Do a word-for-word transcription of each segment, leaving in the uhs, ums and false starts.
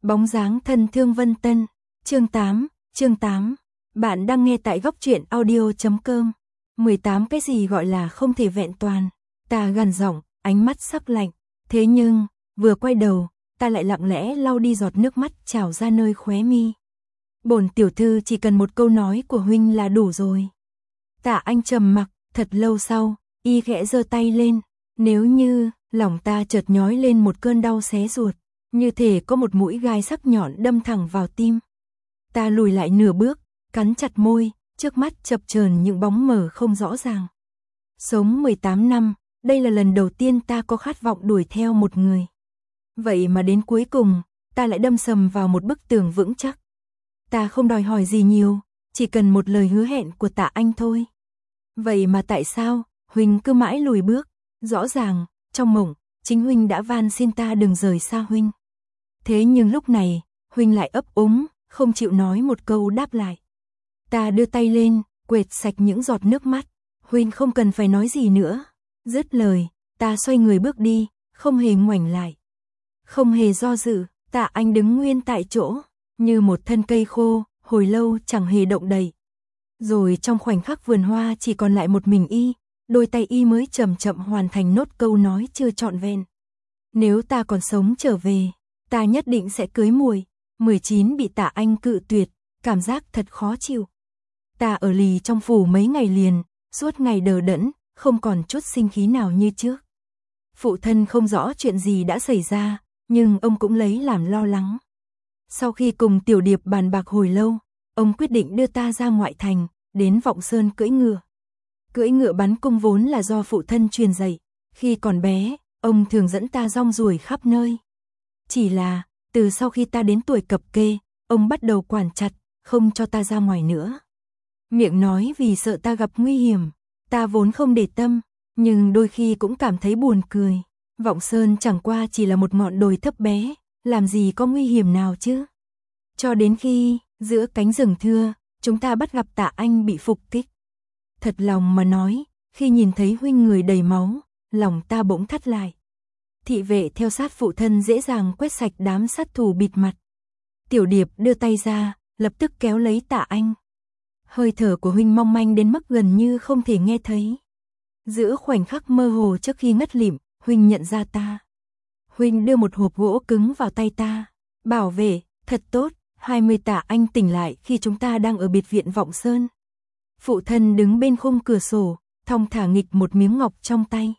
Bóng dáng thân thương Vân Tân. Chương tám, chương tám. Bạn đang nghe tại góc truyện audio chấm com. mười tám cái gì gọi là không thể vẹn toàn. Ta gằn giọng, ánh mắt sắc lạnh. Thế nhưng, vừa quay đầu, ta lại lặng lẽ lau đi giọt nước mắt trào ra nơi khóe mi. Bổn tiểu thư chỉ cần một câu nói của huynh là đủ rồi. Tạ Anh trầm mặc, thật lâu sau, y khẽ giơ tay lên. Nếu như, lòng ta chợt nhói lên một cơn đau xé ruột, như thể có một mũi gai sắc nhọn đâm thẳng vào tim. Ta lùi lại nửa bước, cắn chặt môi, trước mắt chập chờn những bóng mờ không rõ ràng. Sống mười tám năm, đây là lần đầu tiên ta có khát vọng đuổi theo một người. Vậy mà đến cuối cùng, ta lại đâm sầm vào một bức tường vững chắc. Ta không đòi hỏi gì nhiều, chỉ cần một lời hứa hẹn của Tạ Anh thôi. Vậy mà tại sao, huynh cứ mãi lùi bước? Rõ ràng, trong mộng, chính huynh đã van xin ta đừng rời xa huynh. Thế nhưng lúc này, huynh lại ấp úng, không chịu nói một câu đáp lại. Ta đưa tay lên, quệt sạch những giọt nước mắt. Huynh không cần phải nói gì nữa. Dứt lời, ta xoay người bước đi, không hề ngoảnh lại. Không hề do dự, Tạ Anh đứng nguyên tại chỗ, như một thân cây khô, hồi lâu chẳng hề động đậy. Rồi trong khoảnh khắc vườn hoa chỉ còn lại một mình y, đôi tay y mới chậm chậm hoàn thành nốt câu nói chưa trọn vẹn. Nếu ta còn sống trở về, ta nhất định sẽ cưới muội. mười chín bị Tạ Anh cự tuyệt, cảm giác thật khó chịu. Ta ở lì trong phủ mấy ngày liền, suốt ngày đờ đẫn, không còn chút sinh khí nào như trước. Phụ thân không rõ chuyện gì đã xảy ra, nhưng ông cũng lấy làm lo lắng. Sau khi cùng Tiểu Điệp bàn bạc hồi lâu, ông quyết định đưa ta ra ngoại thành, đến Vọng Sơn cưỡi ngựa. Cưỡi ngựa bắn cung vốn là do phụ thân truyền dạy. Khi còn bé, ông thường dẫn ta rong ruổi khắp nơi. Chỉ là, từ sau khi ta đến tuổi cập kê, ông bắt đầu quản chặt, không cho ta ra ngoài nữa. Miệng nói vì sợ ta gặp nguy hiểm, ta vốn không để tâm, nhưng đôi khi cũng cảm thấy buồn cười. Vọng Sơn chẳng qua chỉ là một ngọn đồi thấp bé, làm gì có nguy hiểm nào chứ. Cho đến khi, giữa cánh rừng thưa, chúng ta bắt gặp Tạ Anh bị phục kích. Thật lòng mà nói, khi nhìn thấy huynh người đầy máu, lòng ta bỗng thắt lại. Thị vệ theo sát phụ thân dễ dàng quét sạch đám sát thủ bịt mặt. Tiểu Điệp đưa tay ra, lập tức kéo lấy Tạ Anh. Hơi thở của huynh mong manh đến mức gần như không thể nghe thấy. Giữa khoảnh khắc mơ hồ trước khi ngất lịm, huynh nhận ra ta. Huynh đưa một hộp gỗ cứng vào tay ta. Bảo vệ, thật tốt. hai mươi Tạ Anh tỉnh lại khi chúng ta đang ở biệt viện Vọng Sơn. Phụ thân đứng bên khung cửa sổ, thong thả nghịch một miếng ngọc trong tay.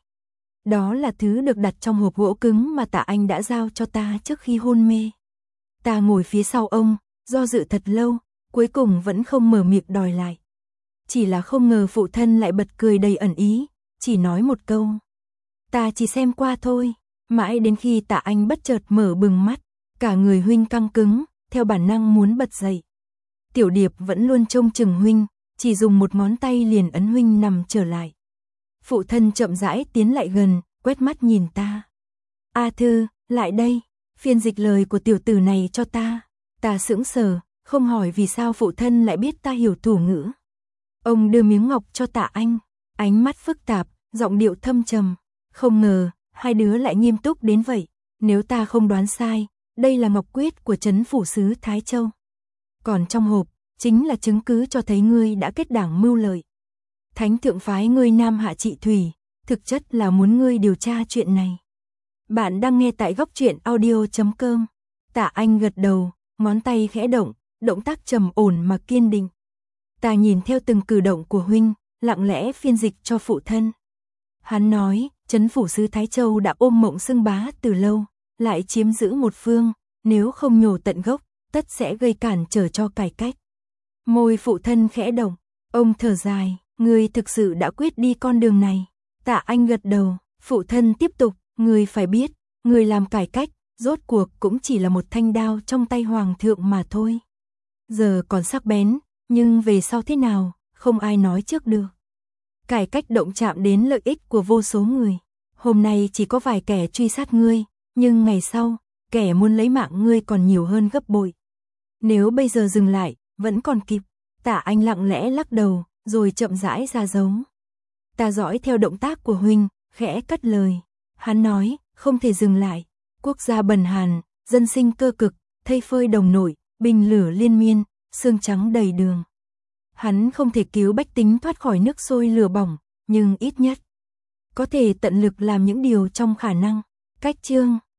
Đó là thứ được đặt trong hộp gỗ cứng mà Tạ Anh đã giao cho ta trước khi hôn mê. Ta ngồi phía sau ông, do dự thật lâu, cuối cùng vẫn không mở miệng đòi lại. Chỉ là không ngờ phụ thân lại bật cười đầy ẩn ý, chỉ nói một câu. Ta chỉ xem qua thôi, mãi đến khi Tạ Anh bất chợt mở bừng mắt, cả người huynh căng cứng, theo bản năng muốn bật dậy. Tiểu Điệp vẫn luôn trông chừng huynh, chỉ dùng một ngón tay liền ấn huynh nằm trở lại. Phụ thân chậm rãi tiến lại gần, quét mắt nhìn ta. A Thư, lại đây, phiên dịch lời của tiểu tử này cho ta. Ta sững sờ, không hỏi vì sao phụ thân lại biết ta hiểu thủ ngữ. Ông đưa miếng ngọc cho Tạ Anh, ánh mắt phức tạp, giọng điệu thâm trầm. Không ngờ, hai đứa lại nghiêm túc đến vậy. Nếu ta không đoán sai, đây là ngọc quyết của trấn phủ sứ Thái Châu. Còn trong hộp, chính là chứng cứ cho thấy ngươi đã kết đảng mưu lợi. Thánh thượng phái ngươi Nam Hạ trị thủy, thực chất là muốn ngươi điều tra chuyện này. Bạn đang nghe tại góc truyện audio chấm com. Tạ Anh gật đầu, ngón tay khẽ động, động tác trầm ổn mà kiên định. Ta nhìn theo từng cử động của huynh, lặng lẽ phiên dịch cho phụ thân. Hắn nói, trấn phủ sứ Thái Châu đã ôm mộng xưng bá từ lâu, lại chiếm giữ một phương, nếu không nhổ tận gốc, tất sẽ gây cản trở cho cải cách. Môi phụ thân khẽ động, ông thở dài, ngươi thực sự đã quyết đi con đường này. Tạ Anh gật đầu, phụ thân tiếp tục, ngươi phải biết, ngươi làm cải cách, rốt cuộc cũng chỉ là một thanh đao trong tay hoàng thượng mà thôi. Giờ còn sắc bén, nhưng về sau thế nào, không ai nói trước được. Cải cách động chạm đến lợi ích của vô số người. Hôm nay chỉ có vài kẻ truy sát ngươi, nhưng ngày sau, kẻ muốn lấy mạng ngươi còn nhiều hơn gấp bội. Nếu bây giờ dừng lại, vẫn còn kịp. Tạ Anh lặng lẽ lắc đầu, rồi chậm rãi ra dấu. Ta dõi theo động tác của huynh, khẽ cất lời. Hắn nói, không thể dừng lại. Quốc gia bần hàn, dân sinh cơ cực, thây phơi đồng nổi, bình lửa liên miên, xương trắng đầy đường. Hắn không thể cứu bách tính thoát khỏi nước sôi lửa bỏng, nhưng ít nhất có thể tận lực làm những điều trong khả năng. Cách chương